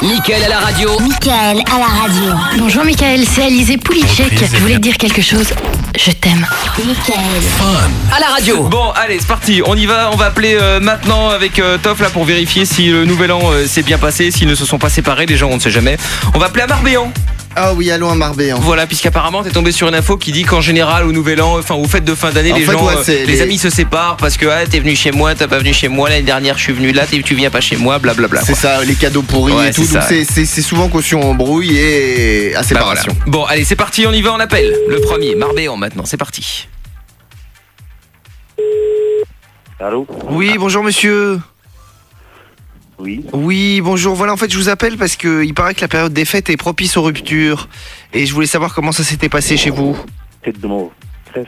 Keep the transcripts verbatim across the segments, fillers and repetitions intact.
Mickaël à la radio. Mickaël à la radio. Bonjour Mickaël, c'est Alizé Poulichek. Je voulais te dire quelque chose. Je t'aime. Mickaël. À la radio. Bon, allez, c'est parti. On y va. On va appeler euh, maintenant avec euh, Toff là pour vérifier si le nouvel an euh, s'est bien passé, s'ils ne se sont pas séparés. Les gens, on ne sait jamais. On va appeler à Marbéan. Ah oui, allons à Marbéan. Voilà, puisqu'apparemment t'es tombé sur une info qui dit qu'en général au nouvel an, enfin aux fêtes de fin d'année, En les fait, gens, ouais, euh, c'est les, les- amis se séparent parce que ah, t'es venu chez moi, t'as pas venu chez moi, l'année dernière je suis venu là, t'es- tu viens pas chez moi, blablabla. C'est ça, les cadeaux pourris Ouais, et tout. c'est Donc ça. c'est, c'est, c'est souvent caution embrouille et à Bah, séparation. voilà. Bon, allez, c'est parti, on y va, on appelle. Le premier, Marbéan maintenant, c'est parti. Allô? Oui, bonjour monsieur. Oui. Oui, bonjour. Voilà, en fait, je vous appelle parce que il paraît que la période des fêtes est propice aux ruptures. Et je voulais savoir comment ça s'était passé chez vous. Tête de mort. Bref.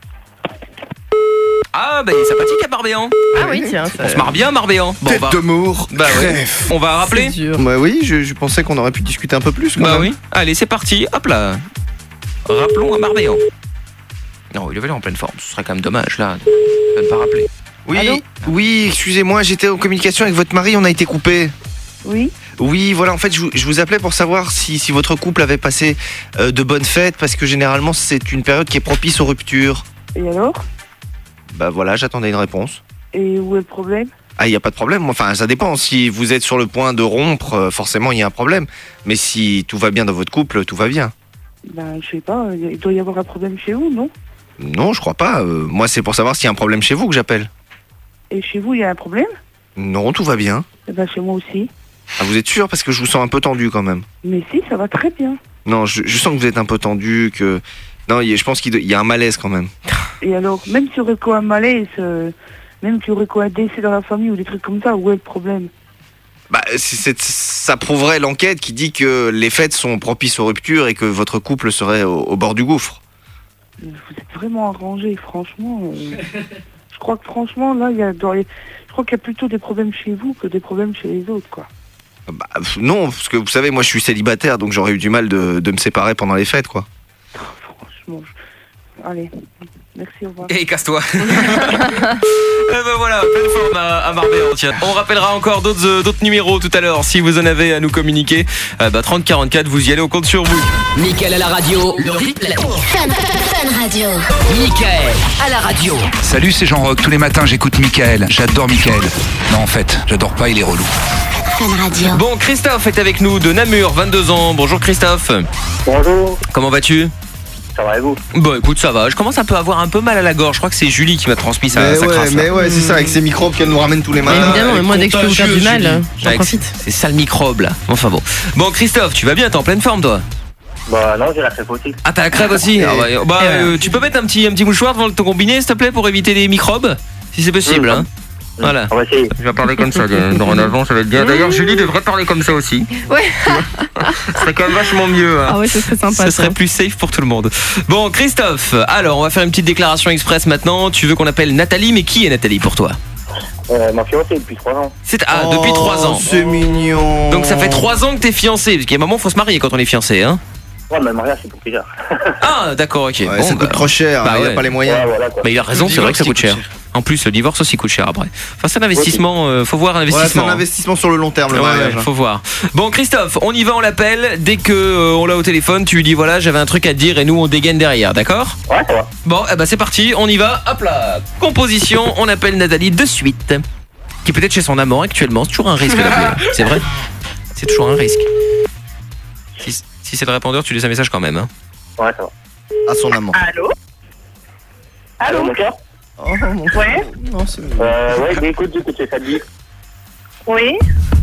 Ah, bah il est sympathique à Marbéan. Ah oui, tiens. On se marre bien à Marbéan. Bon, on va, Mour. bah, ouais. On va rappeler. Bah oui, je, je pensais qu'on aurait pu discuter un peu plus. quand Bah même. oui. Allez, c'est parti. Hop là. Rappelons à Marbéan. Non, il avait l'air en pleine forme. Ce serait quand même dommage là de ne pas rappeler. Oui, Allô oui, excusez-moi, j'étais en communication avec votre mari, on a été coupé. Oui. Oui, voilà, en fait, je vous, je vous appelais pour savoir si, si votre couple avait passé euh, de bonnes fêtes, parce que généralement, c'est une période qui est propice aux ruptures. Et alors? Bah voilà, j'attendais une réponse. Et où est le problème? Ah, il n'y a pas de problème, enfin, ça dépend. Si vous êtes sur le point de rompre, euh, forcément, il y a un problème. Mais si tout va bien dans votre couple, tout va bien. Ben, je sais pas, il doit y avoir un problème chez vous, non? Non, je crois pas. euh, moi, c'est pour savoir s'il y a un problème chez vous que j'appelle. Et chez vous, il y a un problème? Non, tout va bien. Eh ben, chez moi aussi. Ah, vous êtes sûr? Parce que je vous sens un peu tendu quand même. Mais si, ça va très bien. Non, je, je sens que vous êtes un peu tendu, que... Non, il y a- je pense qu'il doit- il y a un malaise quand même. Et alors, même s'il y aurait quoi un malaise, euh, même qu'il y aurait quoi un décès dans la famille ou des trucs comme ça, où est le problème? Bah, c'est- c'est- ça prouverait l'enquête qui dit que les fêtes sont propices aux ruptures et que votre couple serait au, au bord du gouffre. Vous êtes vraiment arrangé, franchement. euh, je crois que franchement, là, il y a dans les... je crois qu'il y a plutôt des problèmes chez vous que des problèmes chez les autres, quoi. Bah, pff, non, parce que vous savez, moi je suis célibataire, donc j'aurais eu du mal de, de me séparer pendant les fêtes, quoi. Franchement, je... allez, merci, au revoir. Et casse-toi. Eh ben voilà, pleine forme à, à Marbéan, tiens. On rappellera encore d'autres euh, d'autres numéros tout à l'heure si vous en avez à nous communiquer. Euh, bah trente quarante-quatre, vous y allez, on compte sur vous. Mickaël à la radio. Le replay. Fun, Fun Radio. Mickaël à la radio. Salut, c'est Jean-Roch. Tous les matins, j'écoute Mickaël. J'adore Mickaël. Non, en fait, j'adore pas, il est relou. Fun Radio. Bon, Christophe est avec nous de Namur, vingt-deux ans. Bonjour Christophe. Bonjour. Comment vas-tu? Ça va et vous? Bon écoute, ça va. Je commence un peu à avoir un peu mal à la gorge. Je crois que c'est Julie qui m'a transmis sa, mais sa ouais, crasse, là. mais ouais, c'est ça, avec ces microbes qu'elle nous ramène tous les matins. Évidemment, mais moi dès que je peux vous faire du mal, j'en Avec profite. ces sales microbes là. Enfin bon. Bon Christophe, tu vas bien? T'es en pleine forme toi? Bah non, j'ai la crêpe aussi. Ah t'as la crève aussi? Ah, bah, bah, Et voilà. euh, tu peux mettre un petit, un petit mouchoir devant ton combiné s'il te plaît pour éviter les microbes? Si c'est possible, Mmh. hein. Voilà. On va essayer. Je vais parler comme ça dorénavant, ça va être bien. D'ailleurs Julie devrait parler comme ça aussi. Ouais. Ce serait quand même vachement mieux, hein. Ah ouais, ce serait sympa. Ce serait plus safe pour tout le monde. Bon, Christophe, alors on va faire une petite déclaration express maintenant. Tu veux qu'on appelle Nathalie, mais qui est Nathalie pour toi? Euh, ma fiancée depuis trois ans. C'est ah, depuis Oh, trois ans. C'est mignon. Donc ça fait trois ans que t'es fiancé, parce qu'il y a un moment faut se marier quand on est fiancé, hein. Ouais, mais le mariage c'est pour plus tard. Ah, d'accord, ok. Ouais, Bon, ça bah, coûte trop cher, bah il ouais. a pas les moyens. Ouais, voilà quoi. Bah il a raison, Le c'est vrai que ça divorce, coûte il cher. coûte En plus, le divorce aussi coûte cher après. Enfin, c'est un investissement, euh, faut voir un Ouais, c'est investissement. un investissement sur le long terme, le Ouais, mariage. ouais, faut voir. Bon Christophe, on y va, on l'appelle. Dès que euh, on l'a au téléphone, tu lui dis voilà, j'avais un truc à te dire et nous on dégaine derrière, d'accord? Ouais, ça va. Bon, eh ben c'est parti, on y va. Hop là. Composition, on appelle Nathalie de suite. Qui est peut-être chez son amant actuellement, c'est toujours un risque d'appeler. C'est vrai? C'est toujours un risque. Si, si c'est le répondeur, tu laisses un message quand même, hein. Ouais, ça va. À son amant. Allô? Allô? mon cœur? Oh, mon Ouais? non, c'est Euh, ouais, bah, écoute, écoute, c'est ça te dit. Oui?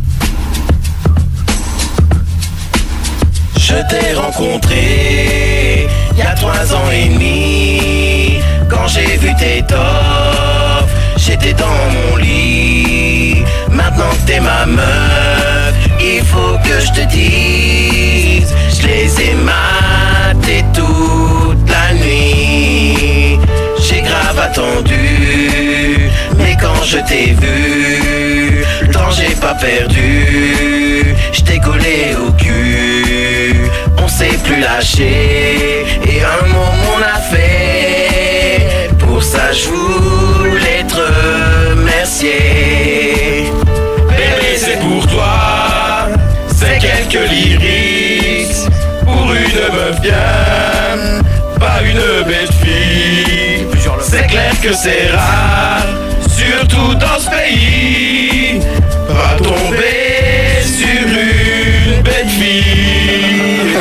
Je t'ai rencontré il y a trois ans et demi. Quand j'ai vu tes tops, j'étais dans mon lit. Maintenant que t'es ma meuf, il faut que je te dise, je les ai matés toute la nuit. J'ai grave attendu, mais quand je t'ai vu, le temps j'ai pas perdu. Je t'ai collé au cul, on s'est plus lâché, et un mot on a fait. Pour ça je voulais te remercier. Bébé c'est pour toi, c'est quelques lyrics pour une meuf bien, pas une belle fille. C'est clair que c'est rare, surtout dans ce pays, pas tomber sur une belle fille.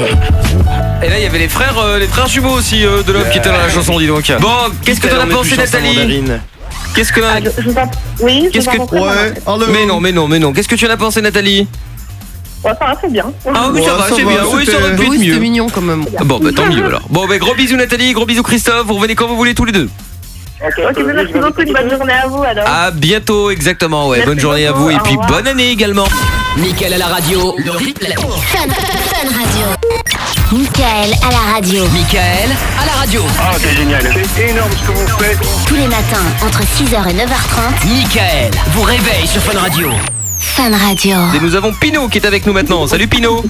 Et là il y avait les frères euh, les frères jumeaux aussi euh, de l'homme qui étaient dans la chanson, dis donc. Bon, qu'est-ce que t'en as pensé, Nathalie? Qu'est-ce que Ah, je, je vous en... Oui, je Qu'est-ce vous en que ouais. Mais non, mais non, mais non. Qu'est-ce que tu en as pensé, Nathalie? Ouais, ça va très bien. Ah oui, ça Ouais, va, ça c'est va, bien. Oui, ça aurait pu être Oui, c'était mieux. mignon quand même. Bon, bah tant mieux alors. Bon, bah gros bisous Nathalie, gros bisous Christophe. Vous revenez quand vous voulez tous les deux. Ok, ok, merci beaucoup, une bonne journée à vous alors. À bientôt, exactement. Ouais, Merci bonne journée beaucoup, à vous et au puis revoir. bonne année également. Mickaël à la radio, le replay. Fun, Fun Radio. Mickaël à la radio. Mickaël à la radio. Ah, c'est génial. C'est énorme ce que vous faites. Tous les matins, entre six heures et neuf heures trente. Mickaël vous réveille sur Fun Radio. Fun Radio. Et nous avons Pino qui est avec nous maintenant. Salut Pino.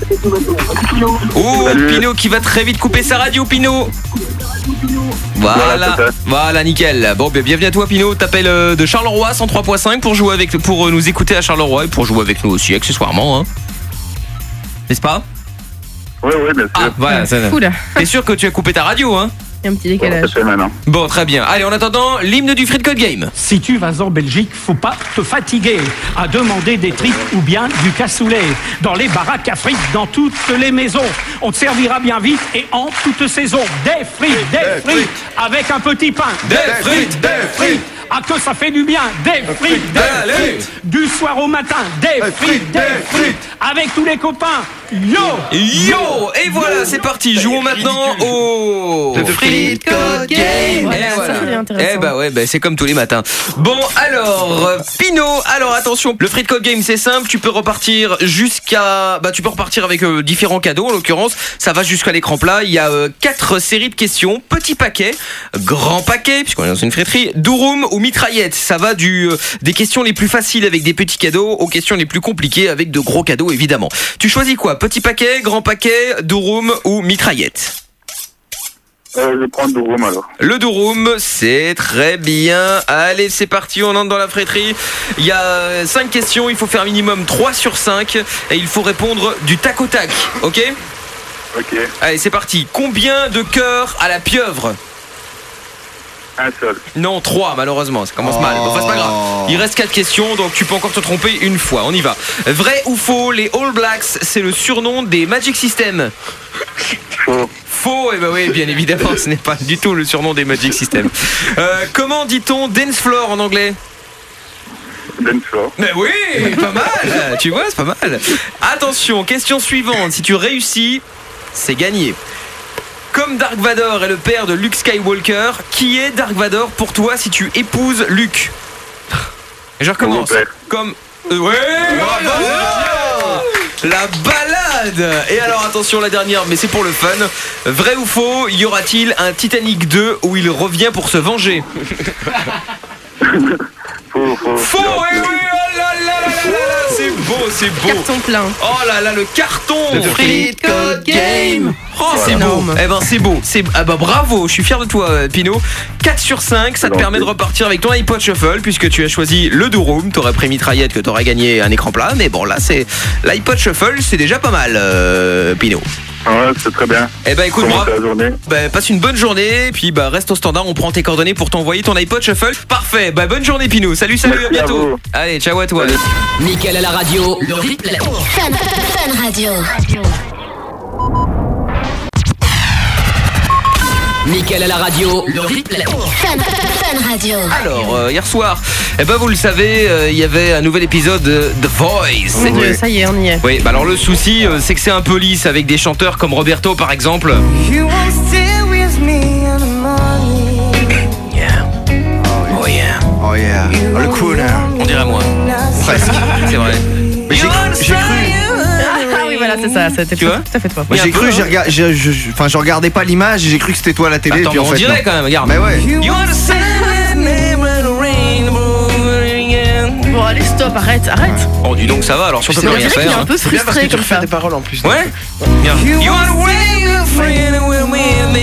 Oh, Pino qui va très vite couper sa radio, Pino. Voilà, Voilà, c'est ça. voilà, nickel. Bon, bien, bienvenue à toi, Pino. T'appelles euh, de Charleroi, cent trois point cinq pour jouer avec, pour euh, nous écouter à Charleroi et pour jouer avec nous aussi, accessoirement, hein. N'est-ce pas? Oui, oui, bien sûr. Ah, voilà. ça- Oula, T'es sûr que tu as coupé ta radio, hein? il y a un petit Ça décalage. fait maintenant. Bon, très bien. Allez, en attendant, l'hymne du Free Code Game. Si tu vas en Belgique, faut pas te fatiguer à demander des tripes ou bien du cassoulet. Dans les baraques à frites, dans toutes les maisons, on te servira bien vite et en toute saison. Des frites, des frites, avec un petit pain. Des frites, des frites. Ah que ça fait du bien. Des frites, des frites. Du soir au matin, des frites, des frites. Avec tous les copains. Yo! Yo! Et voilà, c'est parti. Jouons maintenant au Free Code Game. Voilà, Et ça, voilà. c'est intéressant. Eh bah ouais, bah c'est comme tous les matins. Bon, alors, euh, Pino, alors attention, le Free Code Game c'est simple, tu peux repartir jusqu'à... Bah tu peux repartir avec euh, différents cadeaux, en l'occurrence, ça va jusqu'à l'écran plat. Il y a euh, quatre séries de questions, petit paquet, grand paquet, puisqu'on est dans une friterie, durum ou mitraillette. Ça va du euh, des questions les plus faciles avec des petits cadeaux aux questions les plus compliquées avec de gros cadeaux, évidemment. Tu choisis quoi? Petit paquet, grand paquet, durum ou mitraillette? Euh, je prends le Durum alors. Le durum, c'est très bien. Allez, c'est parti, on entre dans la friterie. Il y a cinq questions, il faut faire minimum trois sur cinq et il faut répondre du tac au tac, ok? Ok. Allez, c'est parti. Combien de cœurs à la pieuvre? Un seul. Non, trois, malheureusement, ça commence mal. Bon, enfin, c'est pas grave. Il reste quatre questions, donc tu peux encore te tromper une fois. On y va. Vrai ou faux, les All Blacks, c'est le surnom des Magic System? Faux. Faux, et eh ben oui, bien évidemment, ce n'est pas du tout le surnom des Magic System. Euh, comment dit-on dance floor en anglais? Dance floor. Mais oui, pas mal. Tu vois, c'est pas mal. Attention, question suivante. Si tu réussis, c'est gagné. Comme Dark Vador est le père de Luke Skywalker, qui est Dark Vador pour toi si tu épouses Luke? Et je recommence. Mon père. Comme... Euh, ouais, bravo. La balade. Et alors attention, la dernière, mais c'est pour le fun. Vrai ou faux, y aura-t-il un Titanic deux où il revient pour se venger? Faux, faux. Faux, oui, oui, oh là là là là là là, c'est beau, c'est beau. Carton plein. Oh là là, le carton. Free Code Game. Oh, c'est beau. énorme. Eh ben, c'est beau. C'est ah bah bravo, je suis fier de toi, euh, Pino. quatre sur cinq, ça te permet de repartir avec ton iPod Shuffle puisque tu as choisi le durum. T'aurais pris mitraillette que t'aurais gagné un écran plat, mais bon là c'est l'iPod Shuffle, c'est déjà pas mal, euh, Pino. Ouais, c'est très bien. Eh ben écoute, Comment bravo. c'est la journée? Bah, passe une bonne journée, et puis bah reste au standard, on prend tes coordonnées pour t'envoyer ton iPod Shuffle. Parfait, bah bonne journée Pino. Salut, salut, Merci à bientôt. à vous. Allez, ciao à toi. Mickaël à la radio, le replay. Fun, Fun Radio. Mickaël à la radio, le replay. Fun, Fun Radio. Alors, euh, hier soir, eh ben vous le savez, euh, il y avait un nouvel épisode de The Voice. C'est Dieu, ça y est, on y est. Oui, bah alors le souci, euh, c'est que c'est un peu lisse avec des chanteurs comme Roberto par exemple. You won't stay with me in the morning. Yeah. Oh yeah. Oh yeah. Oh, le crooner. On dirait moi. Presque. C'est vrai. Mais j'ai j'ai cru. Ah oui, voilà, c'est ça. C'était Tu vois tout à fait toi. Moi, j'ai un peu, cru, hein. j'ai regardé, je, je, je- enfin, je regardais pas l'image, et j'ai cru que c'était toi à la télé. Attends, puis en mais on fait, dirait non. quand même, regarde. Mais ouais. You wanna stay with me when the rainbow again. Bon, allez, stop, arrête, arrête. Oh, dis donc, ça va, alors si on peut Mais plus on rien dirait qu'il est faire. un hein. peu C'est bien parce que frustré tu comme refais ça. des paroles en plus. Ouais. Bien. You wanna wake up friend with me.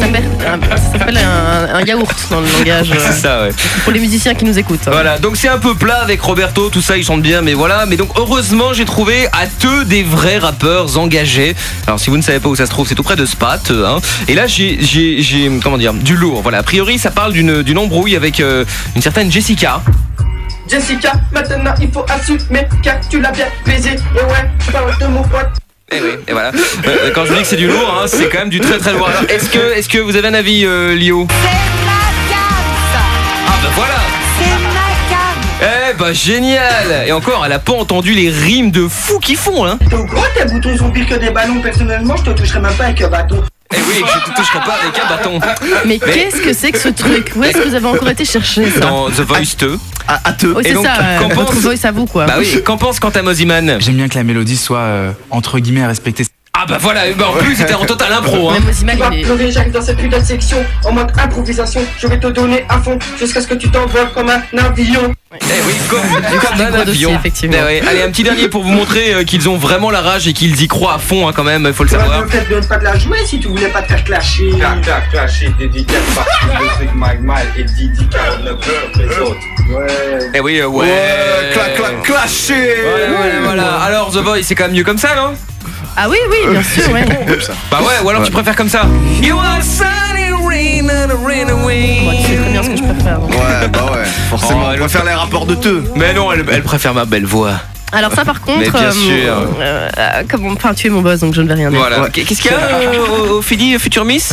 s'appelle un, ça s'appelle un, un yaourt dans le langage. C'est ça, ouais. Pour les musiciens qui nous écoutent. Voilà, donc c'est un peu plat avec Roberto, tout ça, ils chantent bien, mais voilà. Mais donc heureusement, j'ai trouvé à deux des vrais rappeurs engagés. Alors si vous ne savez pas où ça se trouve, c'est tout près de Spat. Hein. Et là, j'ai, j'ai, j'ai, comment dire, du lourd. Voilà, a priori, ça parle d'une, d'une embrouille avec euh, une certaine Jessica. Jessica, maintenant il faut assumer car tu l'as bien baisé. Et ouais, je parle de mon pote. Et oui, et voilà. Euh, quand je dis que c'est du lourd, hein, c'est quand même du très très lourd. Alors, est-ce que, est-ce que vous avez un avis, euh, Lio? C'est ma cam, Ah bah voilà. c'est ma cam. Eh bah génial. Et encore, elle a pas entendu les rimes de fou qu'ils font, hein. T'es au courant, tes boutons sont pires que des ballons. Personnellement, je te toucherai même pas avec un bâton. Eh oui, je te toucherai pas avec un bâton. Mais, Mais qu'est-ce que c'est que ce truc? Où est-ce que vous avez encore été chercher ça? Dans The Voice deux. À, à te. Oui, c'est Et donc, ça, euh, qu'en votre pense- voice à vous, quoi. Bah oui, qu'en pense Quentin Mosiman? J'aime bien que la mélodie soit euh, entre guillemets respectée. Ah bah voilà, bah en plus c'était en total impro, hein. Même Mosiman, Tu vas il est- pleurer, j'arrive dans cette putain de section en mode improvisation. Je vais te donner à fond jusqu'à ce que tu t'envoles comme un avion. Eh oui, comme, comme du un gros avion. dossier, effectivement. Eh oui. Allez, un petit dernier pour vous montrer euh, qu'ils ont vraiment la rage et qu'ils y croient à fond, hein, quand même, il faut le Ça va savoir. peut-être de ne pas te la jouer si tu voulais pas te faire clasher. Clac, clac, clasher, dédicace partout, le truc Mike Mike et Didi quarante-neuf pour les autres. Ouais. Eh oui, euh, ouais. Ouais, clac, clac, clasher. Voilà, voilà, voilà. Alors The Voice, c'est quand même mieux comme ça, non? Ah oui, oui, bien sûr, ouais. Comme ça. Bah ouais, ou alors tu préfères comme ça. You are sunny rain and rain away. Moi, tu sais très bien ce que je préfère. Ouais, bah ouais, forcément. Oh, on elle- va faire les rapports de te. Mais non, elle, elle préfère ma belle voix. Alors ça par contre, Mais bien euh, sûr. euh, euh, comment, enfin tu es mon boss donc je ne vais rien dire. Voilà. Qu'est-ce qu'il y a euh, au, au Fidi Future Miss?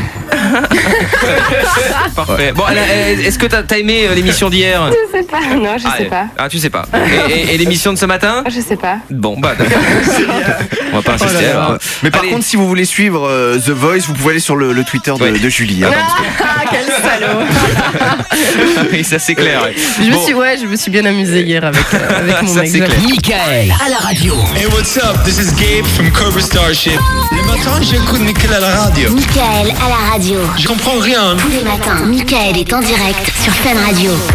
Parfait. Bon, elle a- elle- est-ce que t'as as aimé euh, l'émission d'hier? Je sais pas, non, je ah, sais pas. Ah, tu sais pas. Et, et- et l'émission de ce matin? Je sais pas. Bon, bah d'accord. On va pas insister Oh là là. alors. Mais par Allez. contre, si vous voulez suivre euh, The Voice, vous pouvez aller sur le, le Twitter de, Ouais. de Julie. hein. Ah quel salaud. Oui, ça c'est clair. ouais. Je me Bon. suis ouais, je me suis bien amusée hier avec euh, avec mon Ça, mec. c'est j'avoue. clair. Michael à la radio. Hey, what's up? This is Gabe from Cobra Starship. Le matin, j'écoute Michael à la radio. Michael à la radio. Je comprends rien. Tous les matins, Michael est en direct sur Fun Radio.